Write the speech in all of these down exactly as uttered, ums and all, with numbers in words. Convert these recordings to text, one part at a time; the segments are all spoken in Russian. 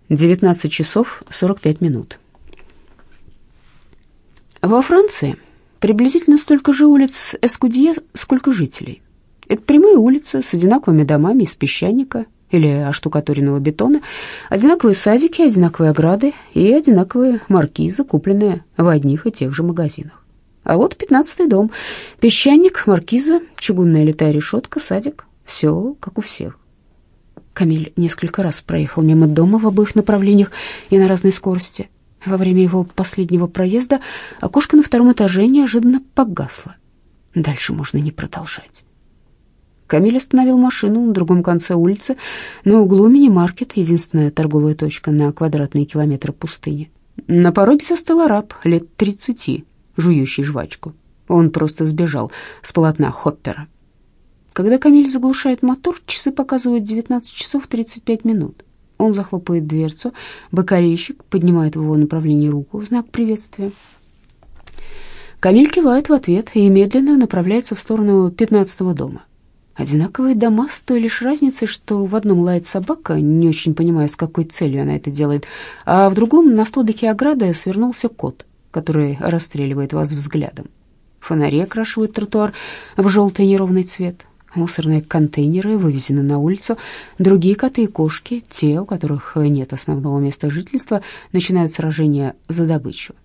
девятнадцать часов сорок пять минут. Во Франции приблизительно столько же улиц Эскудье, сколько жителей. Это прямые улицы с одинаковыми домами из песчаника или оштукатуренного бетона, одинаковые садики, одинаковые ограды и одинаковые маркизы, купленные в одних и тех же магазинах. А вот пятнадцатый дом. Песчаник, маркиза, чугунная литая решетка, садик. Все как у всех. Камиль несколько раз проехал мимо дома в обоих направлениях и на разной скорости. Во время его последнего проезда окошко на втором этаже неожиданно погасло. Дальше можно не продолжать. Камиль остановил машину на другом конце улицы, на углу мини-маркет, единственная торговая точка на квадратные километры пустыни. На пороге застыл араб лет тридцати, жующий жвачку. Он просто сбежал с полотна Хоппера. Когда Камиль заглушает мотор, часы показывают девятнадцать часов тридцать пять минут. Он захлопывает дверцу, бакалейщик поднимает в его направлении руку в знак приветствия. Камиль кивает в ответ и медленно направляется в сторону пятнадцатого дома. Одинаковые дома с той лишь разницей, что в одном лает собака, не очень понимая, с какой целью она это делает, а в другом на столбике ограды свернулся кот, который расстреливает вас взглядом. Фонари окрашивают тротуар в желтый неровный цвет. Мусорные контейнеры вывезены на улицу. Другие коты и кошки, те, у которых нет основного места жительства, начинают сражение за добычу.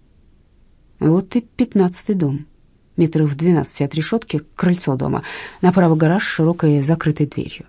Вот и пятнадцатый дом. Метров в двенадцати от решетки крыльцо дома. Направо гараж с широкой закрытой дверью.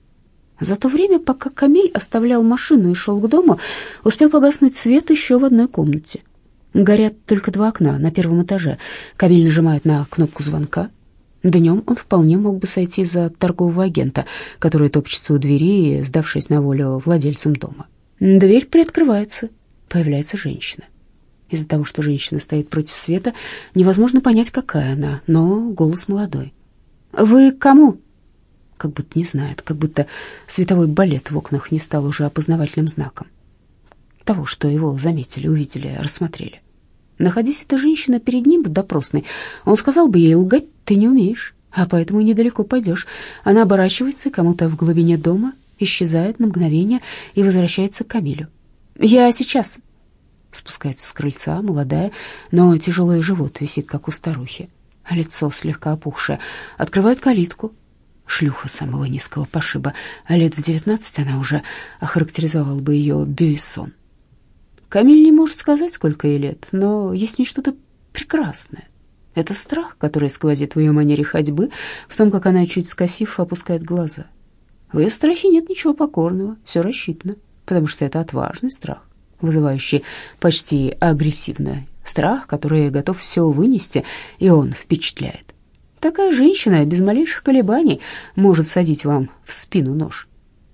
За то время, пока Камиль оставлял машину и шел к дому, успел погаснуть свет еще в одной комнате. Горят только два окна на первом этаже. Камиль нажимает на кнопку звонка. Днем он вполне мог бы сойти за торгового агента, который топчется у двери, сдавшись на волю владельцам дома. Дверь приоткрывается. Появляется женщина. Из-за того, что женщина стоит против света, невозможно понять, какая она, но голос молодой. «Вы к кому?» Как будто не знает, как будто световой балет в окнах не стал уже опознавательным знаком того, что его заметили, увидели, рассмотрели. Находясь эта женщина перед ним в допросной, он сказал бы ей: лгать ты не умеешь, а поэтому недалеко пойдешь. Она оборачивается кому-то в глубине дома, исчезает на мгновение и возвращается к Камилю. «Я сейчас». Спускается с крыльца, молодая, но тяжелый живот висит, как у старухи. Лицо слегка опухшее. Открывает калитку. Шлюха самого низкого пошиба. А лет в девятнадцать она уже охарактеризовала бы ее Бюйсон. Камиль не может сказать, сколько ей лет, но есть в ней что-то прекрасное. Это страх, который сквозит в ее манере ходьбы, в том, как она, чуть скосив, опускает глаза. В ее страхе нет ничего покорного, все рассчитано, потому что это отважный страх, вызывающий почти агрессивный страх, который готов все вынести, и он впечатляет. Такая женщина без малейших колебаний может садить вам в спину нож.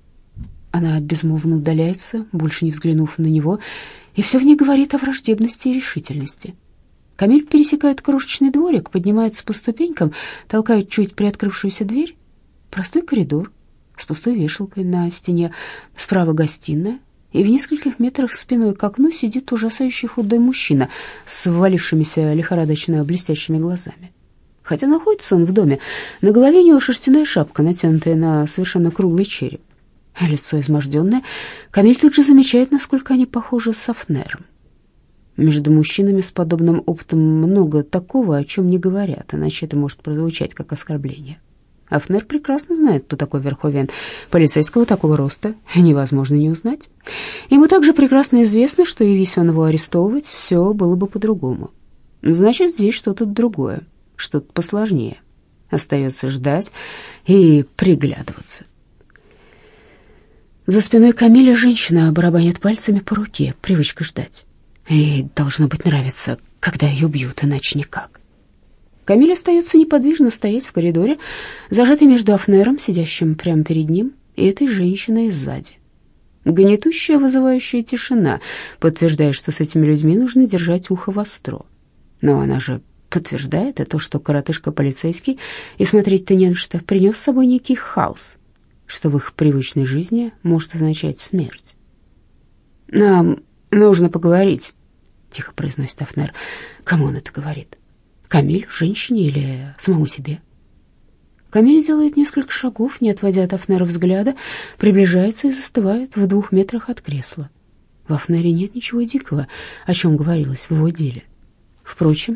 Она безмолвно удаляется, больше не взглянув на него, и все в ней говорит о враждебности и решительности. Камиль пересекает крошечный дворик, поднимается по ступенькам, толкает чуть приоткрывшуюся дверь. Простой коридор с пустой вешалкой на стене, справа гостиная, и в нескольких метрах спиной к окну сидит ужасающий худой мужчина с ввалившимися лихорадочно блестящими глазами. Хотя находится он в доме, на голове у него шерстяная шапка, натянутая на совершенно круглый череп. Лицо изможденное. Камиль тут же замечает, насколько они похожи с Афнером. Между мужчинами с подобным опытом много такого, о чем не говорят, иначе это может прозвучать как оскорбление. Афнер прекрасно знает, кто такой Верховен. Полицейского такого роста невозможно не узнать. Ему также прекрасно известно, что, явись он его арестовывать, все было бы по-другому. Значит, здесь что-то другое, что-то посложнее. Остается ждать и приглядываться. За спиной Камиля женщина барабанит пальцами по руке, привычка ждать. Ей, должно быть, нравится, когда ее бьют, иначе никак. Камиль остается неподвижно стоять в коридоре, зажатый между Афнером, сидящим прямо перед ним, и этой женщиной сзади. Гнетущая, вызывающая тишина подтверждает, что с этими людьми нужно держать ухо востро. Но она же подтверждает и то, что коротышка-полицейский, и смотреть-то не на что, принес с собой некий хаос, что в их привычной жизни может означать смерть. «Нам нужно поговорить», — тихо произносит Афнер. Кому он это говорит? Камилю, женщине или самому себе? Камиль делает несколько шагов, не отводя от Афнера взгляда, приближается и застывает в двух метрах от кресла. В Афнере нет ничего дикого, о чем говорилось в его деле. Впрочем,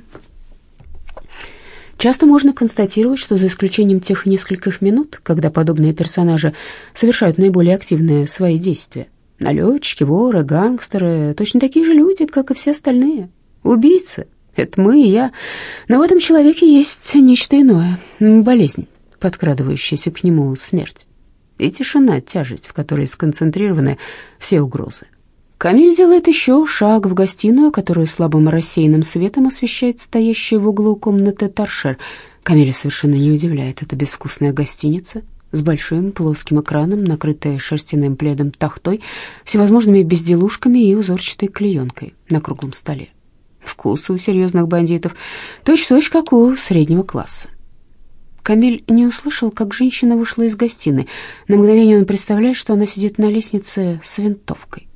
часто можно констатировать, что за исключением тех нескольких минут, когда подобные персонажи совершают наиболее активные свои действия, налетчики, воры, гангстеры — точно такие же люди, как и все остальные. Убийцы — это мы и я, но в этом человеке есть нечто иное, болезнь, подкрадывающаяся к нему смерть, и тишина, тяжесть, в которой сконцентрированы все угрозы. Камиль делает еще шаг в гостиную, которую слабым рассеянным светом освещает стоящая в углу комнаты торшер. Камиля совершенно не удивляет эта безвкусная гостиница с большим плоским экраном, накрытая шерстяным пледом тахтой, всевозможными безделушками и узорчатой клеенкой на круглом столе. Вкус у серьезных бандитов точь-в-точь как у среднего класса. Камиль не услышал, как женщина вышла из гостиной. На мгновение он представляет, что она сидит на лестнице с винтовкой.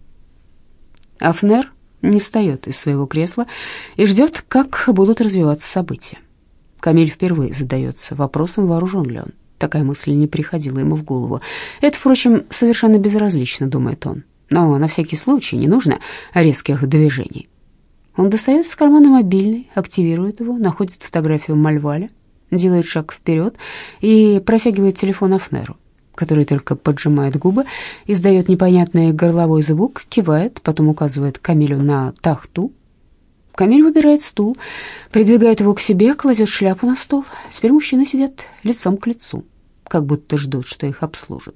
Афнер не встает из своего кресла и ждет, как будут развиваться события. Камиль впервые задается вопросом, вооружен ли он. Такая мысль не приходила ему в голову. Это, впрочем, совершенно безразлично, думает он. Но на всякий случай не нужно резких движений. Он достает из кармана мобильный, активирует его, находит фотографию Мальваля, делает шаг вперед и протягивает телефон Афнеру, который только поджимает губы, издает непонятный горловой звук, кивает, потом указывает Камилю на тахту. Камиль выбирает стул, придвигает его к себе, кладет шляпу на стол. Теперь мужчины сидят лицом к лицу, как будто ждут, что их обслужат.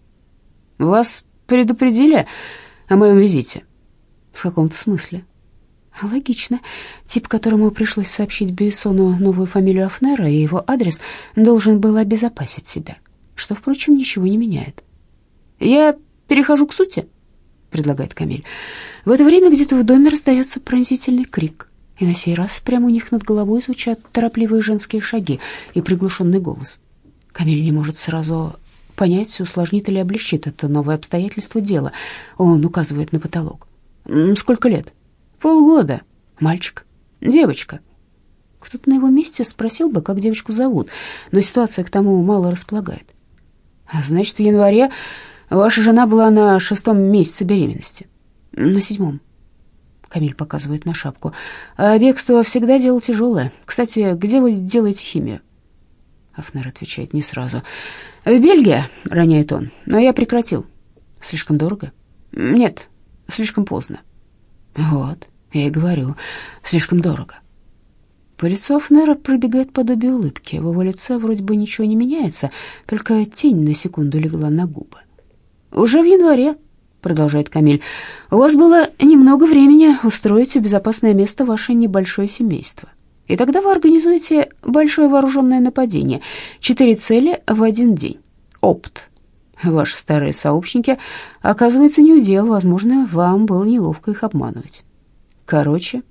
«Вас предупредили о моем визите?» «В каком-то смысле». Логично. Тип, которому пришлось сообщить Бюйсону новую фамилию Афнера и его адрес, должен был обезопасить себя, что, впрочем, ничего не меняет. «Я перехожу к сути», — предлагает Камиль. В это время где-то в доме раздается пронзительный крик, и на сей раз прямо у них над головой звучат торопливые женские шаги и приглушенный голос. Камиль не может сразу понять, усложнит или облегчит это новое обстоятельство дела. Он указывает на потолок. «Сколько лет?» «Полгода. Мальчик? Девочка?» Кто-то на его месте спросил бы, как девочку зовут, но ситуация к тому мало располагает. «Значит, в январе ваша жена была на шестом месяце беременности?» «На седьмом». Камиль показывает на шапку. «А бегство всегда дело тяжелое. Кстати, где вы делаете химию?» Афнер отвечает не сразу. «В Бельгии», — роняет он, — «но я прекратил». «Слишком дорого?» «Нет, слишком поздно». «Вот, я и говорю, слишком дорого». По лицу Афнера пробегает подобие улыбки. В его лице вроде бы ничего не меняется, только тень на секунду легла на губы. «Уже в январе», — продолжает Камиль, — «у вас было немного времени устроить в безопасное место ваше небольшое семейство. И тогда вы организуете большое вооруженное нападение. Четыре цели в один день. Опт. Ваши старые сообщники, оказывается, не удел. Возможно, вам было неловко их обманывать. Короче,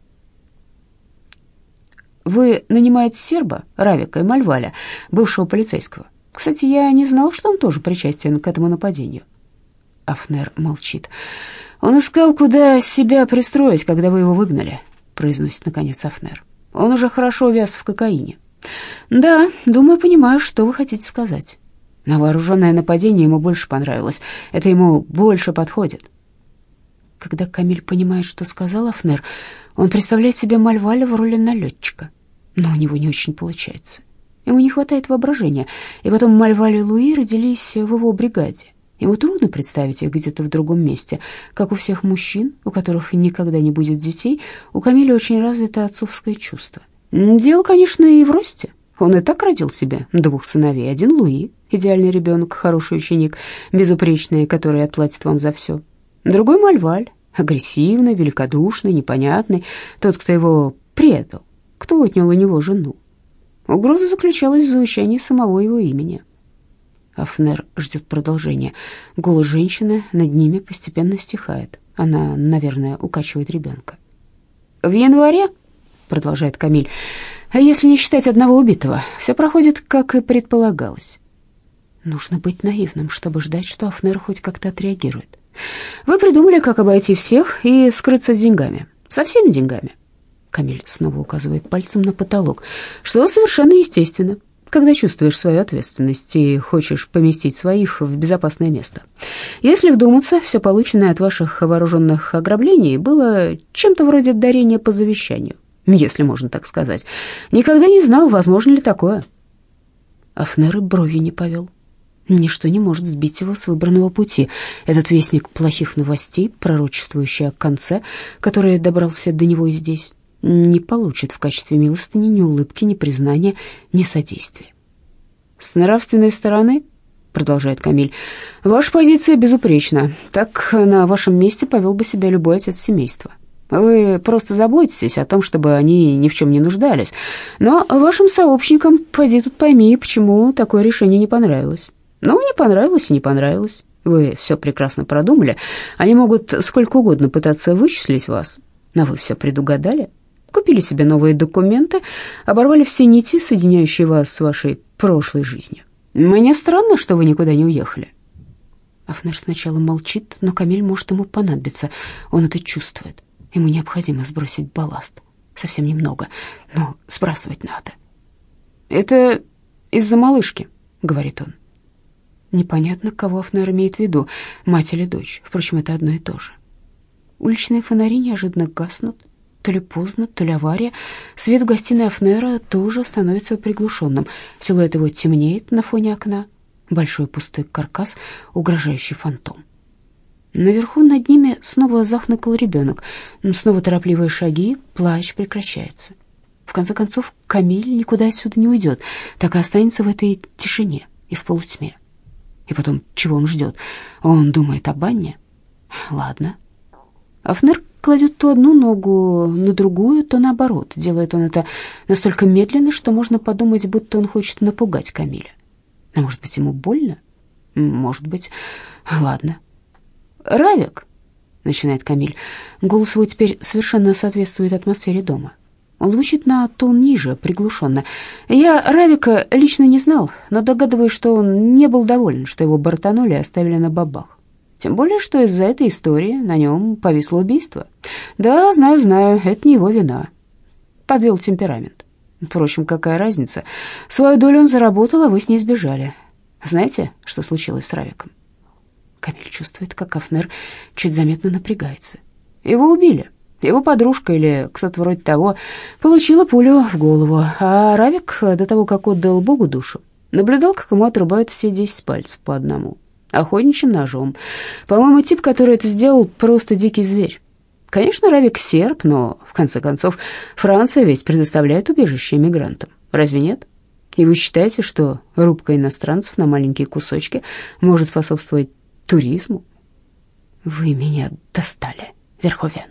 вы нанимаете серба, Равика и Мальваля, бывшего полицейского. Кстати, я не знал, что он тоже причастен к этому нападению». Афнер молчит. «Он искал, куда себя пристроить, когда вы его выгнали», — произносит наконец Афнер. «Он уже хорошо увяз в кокаине». «Да, думаю, понимаю, что вы хотите сказать». На вооруженное нападение ему больше понравилось. Это ему больше подходит. Когда Камиль понимает, что сказал Афнер, он представляет себе Мальваля в роли налетчика. Но у него не очень получается. Ему не хватает воображения. И потом Мальваль и Луи родились в его бригаде. Ему трудно представить их где-то в другом месте. Как у всех мужчин, у которых никогда не будет детей, у Камиля очень развито отцовское чувство. Дело, конечно, и в росте. Он и так родил себе двух сыновей. Один Луи, идеальный ребенок, хороший ученик, безупречный, который отплатит вам за все. Другой Мальваль, агрессивный, великодушный, непонятный, тот, кто его предал, кто отнял у него жену. Угроза заключалась в звучании самого его имени. Афнер ждет продолжения. Голос женщины над ними постепенно стихает. Она, наверное, укачивает ребенка. «В январе, — продолжает Камиль, — если не считать одного убитого, все проходит, как и предполагалось». Нужно быть наивным, чтобы ждать, что Афнер хоть как-то отреагирует. «Вы придумали, как обойти всех и скрыться с деньгами. Со всеми деньгами». Камиль снова указывает пальцем на потолок. «Что совершенно естественно. когда чувствуешь свою ответственность и хочешь поместить своих в безопасное место. Если вдуматься, все полученное от ваших вооруженных ограблений было чем-то вроде дарения по завещанию, если можно так сказать. Никогда не знал, возможно ли такое». Афнер и бровью не повел. Ничто не может сбить его с выбранного пути. Этот вестник плохих новостей, пророчествующий о конце, который добрался до него и здесь, не получит в качестве милостыни ни улыбки, ни признания, ни содействия. «С нравственной стороны, — продолжает Камиль, — ваша позиция безупречна. Так на вашем месте повел бы себя любой отец семейства. Вы просто заботитесь о том, чтобы они ни в чем не нуждались. Но вашим сообщникам, поди тут пойми, почему такое решение не понравилось. Ну, не понравилось и не понравилось. Вы все прекрасно продумали. Они могут сколько угодно пытаться вычислить вас, но вы все предугадали. Купили себе новые документы, оборвали все нити, соединяющие вас с вашей прошлой жизнью. Мне странно, что вы никуда не уехали». Афнер сначала молчит, но Камиль может ему понадобиться. Он это чувствует. Ему необходимо сбросить балласт. Совсем немного, но сбрасывать надо. «Это из-за малышки», — говорит он. Непонятно, кого Афнер имеет в виду, мать или дочь. Впрочем, это одно и то же. Уличные фонари неожиданно гаснут. То ли поздно, то ли авария. Свет в гостиной Афнера тоже становится приглушенным. Силуэт его темнеет на фоне окна. Большой пустой каркас, угрожающий фантом. Наверху над ними снова захныкал ребенок. Снова торопливые шаги, плач прекращается. В конце концов, Камиль никуда отсюда не уйдет, так и останется в этой тишине и в полутьме. И потом, чего он ждет? Он думает об Анне? Ладно. Афнер кладет то одну ногу на другую, то наоборот. Делает он это настолько медленно, что можно подумать, будто он хочет напугать Камиля. А может быть, ему больно? Может быть. Ладно. «Равик», — начинает Камиль. Голос его теперь совершенно соответствует атмосфере дома. Он звучит на тон ниже, приглушенно. «Я Равика лично не знал, но догадываюсь, что он не был доволен, что его бортанули и оставили на бабах. Тем более, что из-за этой истории на нем повисло убийство. Да, знаю, знаю, это не его вина. Подвел темперамент. Впрочем, какая разница? Свою долю он заработал, а вы с ней сбежали. Знаете, что случилось с Равиком?» Камиль чувствует, как Афнер чуть заметно напрягается. Его убили. Его подружка или кто-то вроде того получила пулю в голову, а Равик, до того, как отдал Богу душу, наблюдал, как ему отрубают все десять пальцев по одному, охотничьим ножом. По-моему, тип, который это сделал, просто дикий зверь. Конечно, Равик серб, но, в конце концов, Франция ведь предоставляет убежище иммигрантам. Разве нет? И вы считаете, что рубка иностранцев на маленькие кусочки может способствовать туризму? Вы меня достали, Верховен.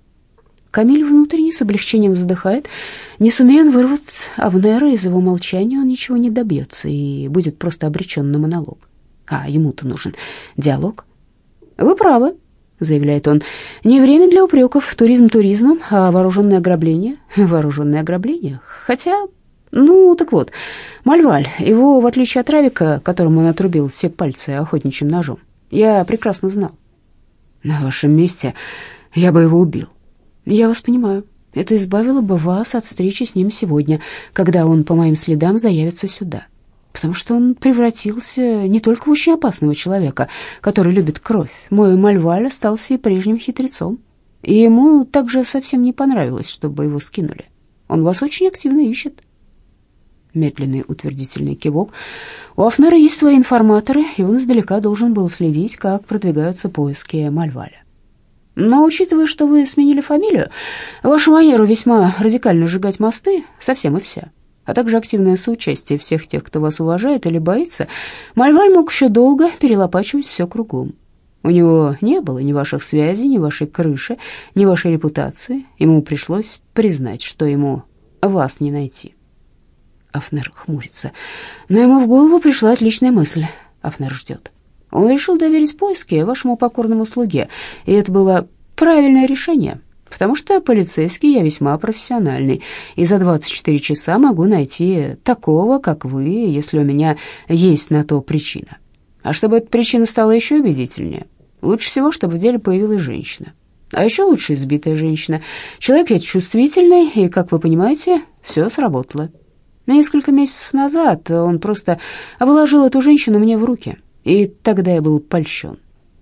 Камиль внутренне с облегчением вздыхает. Не сумея он вырвать Афнера из его молчания, он ничего не добьется и будет просто обречен на монолог. А ему-то нужен диалог. «Вы правы», — заявляет он. «Не время для упреков. Туризм туризмом, а вооруженное ограбление — вооруженное ограбление. Хотя, ну, так вот, Мальваль, его, в отличие от Равика, которому он отрубил все пальцы охотничьим ножом, я прекрасно знал. На вашем месте я бы его убил». «Я вас понимаю. Это избавило бы вас от встречи с ним сегодня, когда он по моим следам заявится сюда. Потому что он превратился не только в очень опасного человека, который любит кровь. Мой Мальваль остался и прежним хитрецом. И ему также совсем не понравилось, чтобы его скинули. Он вас очень активно ищет». Медленный утвердительный кивок. У Афнера есть свои информаторы, и он издалека должен был следить, как продвигаются поиски Мальваля. «Но, учитывая, что вы сменили фамилию, вашу манеру весьма радикально сжигать мосты совсем и вся, а также активное соучастие всех тех, кто вас уважает или боится, Мальваль мог еще долго перелопачивать все кругом. У него не было ни ваших связей, ни вашей крыши, ни вашей репутации. Ему пришлось признать, что ему вас не найти». Афнер хмурится. Но ему в голову пришла отличная мысль. Афнер ждет. Он решил доверить поиски вашему покорному слуге, и это было правильное решение, потому что полицейский я весьма профессиональный, и за двадцать четыре часа могу найти такого, как вы, если у меня есть на то причина. А чтобы эта причина стала еще убедительнее, лучше всего, чтобы в деле появилась женщина. А еще лучше избитая женщина. Человек ведь чувствительный, и, как вы понимаете, все сработало. Несколько месяцев назад он просто вложил эту женщину мне в руки, и тогда я был польщен».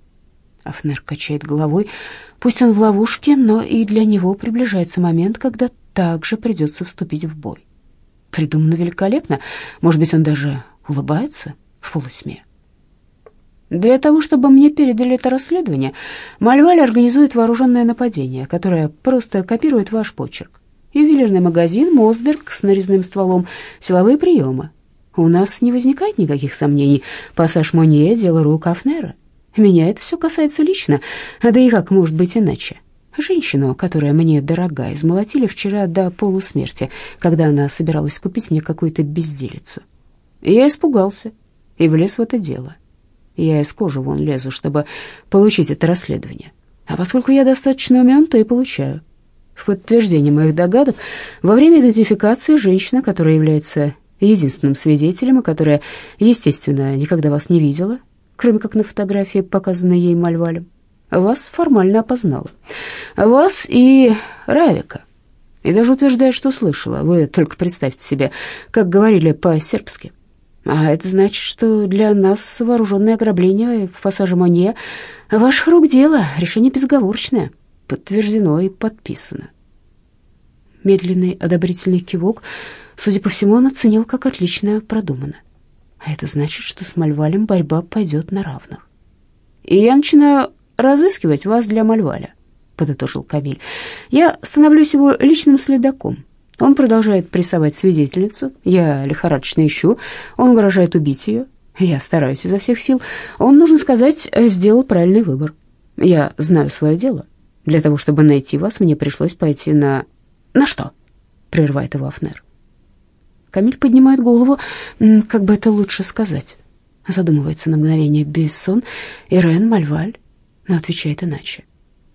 Афнер качает головой. Пусть он в ловушке, но и для него приближается момент, когда также придется вступить в бой. Придумано великолепно. Может быть, он даже улыбается в полусне. Для того, чтобы мне передали это расследование, Мальваль организует вооруженное нападение, которое просто копирует ваш почерк. Ювелирный магазин, Мосберг с нарезным стволом, силовые приемы. У нас не возникает никаких сомнений. Пассаж Монье — дело рук Афнера. Меня это все касается лично, да и как может быть иначе? Женщину, которая мне дорога, измолотили вчера до полусмерти, когда она собиралась купить мне какую-то безделицу. Я испугался и влез в это дело. Я из кожи вон лезу, чтобы получить это расследование. А поскольку я достаточно умен, то и получаю. В подтверждение моих догадок, во время идентификации женщина, которая является единственным свидетелем и которая, естественно, никогда вас не видела, кроме как на фотографии, показанной ей Мальвалем, вас формально опознала. Вас и Равика. И даже утверждает, что слышала. Вы только представьте себе, как говорили по-сербски. А это значит, что для нас вооруженное ограбление в пассаже Монье — ваших рук дело, решение безоговорочное, подтверждено и подписано. Медленный одобрительный кивок. Судя по всему, он оценил, как отлично продумано. А это значит, что с Мальвалем борьба пойдет на равных. И я начинаю разыскивать вас для Мальваля, подытожил Камиль. Я становлюсь его личным следаком. Он продолжает прессовать свидетельницу, я лихорадочно ищу, он угрожает убить ее, я стараюсь изо всех сил. Он, нужно сказать, сделал правильный выбор. Я знаю свое дело. Для того, чтобы найти вас, мне пришлось пойти на... На что? Прерывает его Афнер. Камиль поднимает голову, как бы это лучше сказать. Задумывается на мгновение. Бессон, Ирен, Мальваль, но отвечает иначе.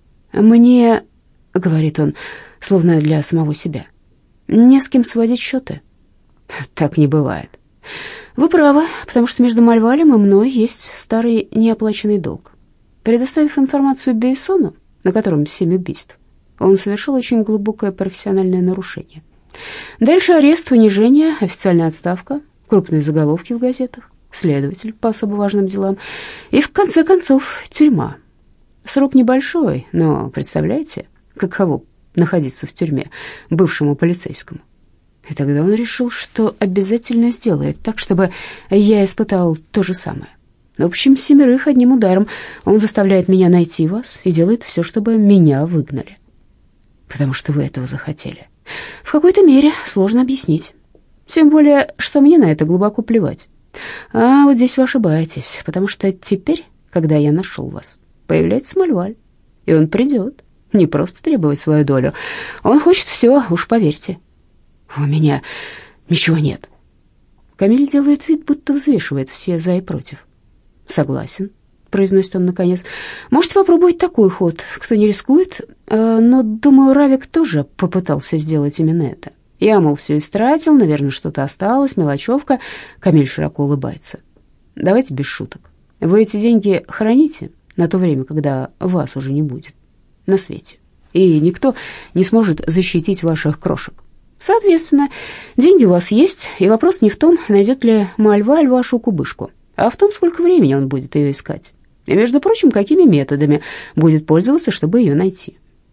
«Мне, — говорит он, словно для самого себя, — не с кем сводить счеты». «Так не бывает». «Вы правы, потому что между Мальвалем и мной есть старый неоплаченный долг. Предоставив информацию Бессону, на котором семь убийств, он совершил очень глубокое профессиональное нарушение. Дальше арест, унижение, официальная отставка, крупные заголовки в газетах, следователь по особо важным делам и, в конце концов, тюрьма. Срок небольшой, но представляете, каково находиться в тюрьме бывшему полицейскому? И тогда он решил, что обязательно сделает так, чтобы я испытал то же самое. В общем, семерых одним ударом. Он заставляет меня найти вас и делает все, чтобы меня выгнали. Потому что вы этого захотели. В какой-то мере сложно объяснить. Тем более, что мне на это глубоко плевать. А вот здесь вы ошибаетесь, потому что теперь, когда я нашел вас, появляется Мальваль, и он придет. Не просто требовать свою долю. Он хочет все, уж поверьте. У меня ничего нет. Камиль делает вид, будто взвешивает все за и против. Согласен, произносит он наконец. Можете попробовать такой ход. Кто не рискует, но, думаю, Равик тоже попытался сделать именно это. Я, мол, все истратил, наверное, что-то осталось, мелочевка. Камиль широко улыбается. Давайте без шуток. Вы эти деньги храните на то время, когда вас уже не будет на свете, и никто не сможет защитить ваших крошек. Соответственно, деньги у вас есть, и вопрос не в том, найдет ли Мальваль вашу кубышку, а в том, сколько времени он будет ее искать. И, между прочим, какими методами будет пользоваться, чтобы ее найти.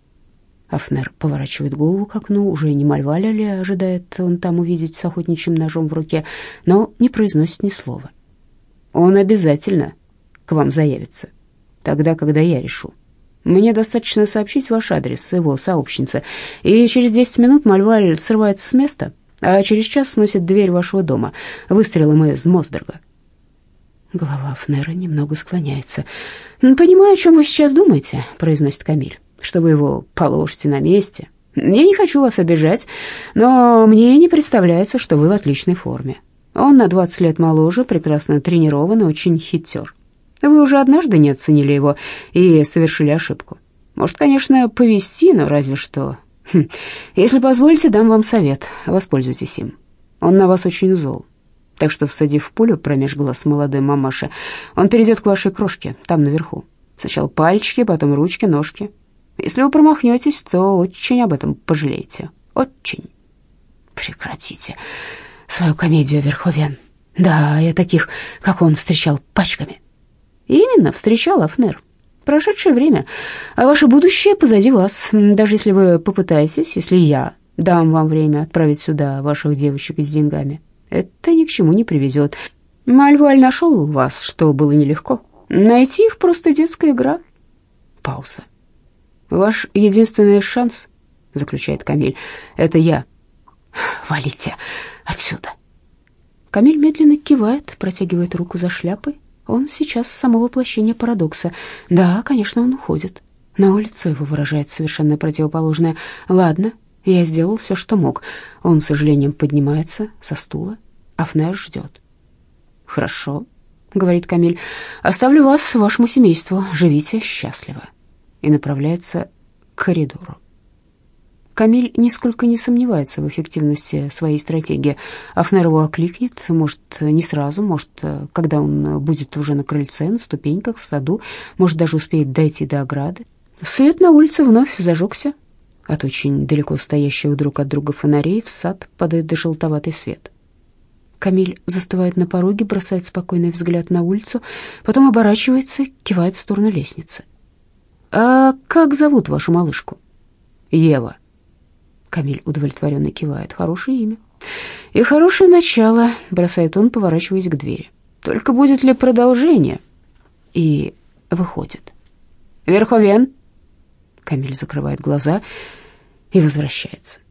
Афнер поворачивает голову к окну, уже не Мальваля ли ожидает он там увидеть с охотничьим ножом в руке, но не произносит ни слова. Он обязательно к вам заявится, тогда, когда я решу. Мне достаточно сообщить ваш адрес его сообщнице, и через десять минут Мальваль срывается с места, а через час сносит дверь вашего дома выстрелом из Мосберга. Голова Афнера немного склоняется. «Понимаю, о чем вы сейчас думаете», — произносит Камиль, «что вы его положите на месте. Я не хочу вас обижать, но мне не представляется, что вы в отличной форме. Он на двадцать лет моложе, прекрасно тренирован и очень хитер. Вы уже однажды не оценили его и совершили ошибку. Может, конечно, повезти, но разве что... Хм. Если позволите, дам вам совет, воспользуйтесь им. Он на вас очень зол. Так что, всадив пулю промеж глаз молодой мамаши, он перейдет к вашей крошке, там наверху. Сначала пальчики, потом ручки, ножки. Если вы промахнетесь, то очень об этом пожалеете. Очень. Прекратите. свою комедию «Верховен». Да, я таких, как он, встречал пачками. Именно, встречал, Афнер. Прошедшее время, а ваше будущее позади вас. Даже если вы попытаетесь, если я дам вам время отправить сюда ваших девочек с деньгами, это ни к чему не приведет. Мальвуаль нашел вас, что было нелегко. Найти их просто детская игра. Пауза. Ваш единственный шанс, заключает Камиль, это я. Валите отсюда. Камиль медленно кивает, протягивает руку за шляпой. Он сейчас само воплощение парадокса. Да, конечно, он уходит. На улице его выражает совершенно противоположное. Ладно, я сделал все, что мог. Он, с сожалением, поднимается со стула. Афнер ждет. Хорошо, говорит Камиль, оставлю вас вашему семейству. Живите счастливо. И направляется к коридору. Камиль нисколько не сомневается в эффективности своей стратегии. Афнер его окликнет, может, не сразу, может, когда он будет уже на крыльце, на ступеньках, в саду, может, даже успеет дойти до ограды. Свет на улице вновь зажегся. От очень далеко стоящих друг от друга фонарей в сад падает желтоватый свет. Камиль застывает на пороге, бросает спокойный взгляд на улицу, потом оборачивается, кивает в сторону лестницы. «А как зовут вашу малышку?» «Ева». Камиль удовлетворенно кивает. Хорошее имя. И хорошее начало, бросает он, поворачиваясь к двери. Только будет ли продолжение? И выходит. Верховен. Камиль закрывает глаза и возвращается.